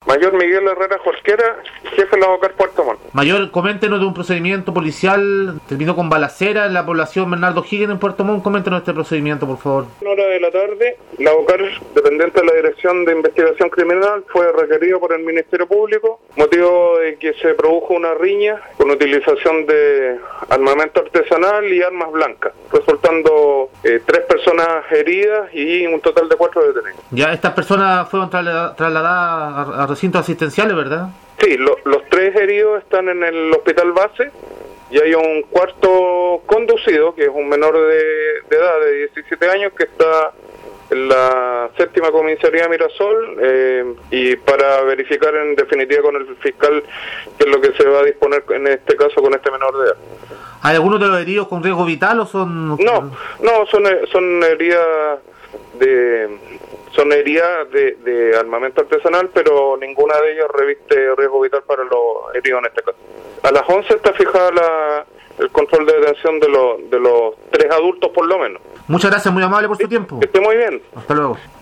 Mayor Miguel Herrera Jorquera, jefe de la OCAR Puerto Montt. Mayor, coméntenos de un procedimiento policial, terminó con balacera en la población Bernardo Higgins en Puerto Montt. Coméntenos este procedimiento, por favor. A la hora de la tarde, la OCAR, dependiente de la Dirección de Investigación Criminal, fue requerido por el Ministerio Público, motivo de que se produjo una riña con utilización de armamento artesanal y armas blancas, resultando 3 personas heridas y un total de 4 detenidos. Ya, estas personas fueron trasladadas a recintos asistenciales, ¿verdad? Sí, los 3 heridos están en el hospital base y hay un cuarto conducido, que es un menor de edad de 17 años, que está en la 7ª comisaría Mirasol, y para verificar en definitiva con el fiscal qué es lo que se va a disponer en este caso con este menor de edad. ¿Hay algunos de los heridos con riesgo vital o son...? No, son heridas de armamento artesanal, pero ninguna de ellas reviste riesgo vital para los heridos en este caso. A las 11 está fijada el control de detención de los 3 adultos por lo menos. Muchas gracias, muy amable por su tiempo. Que esté muy bien. Hasta luego.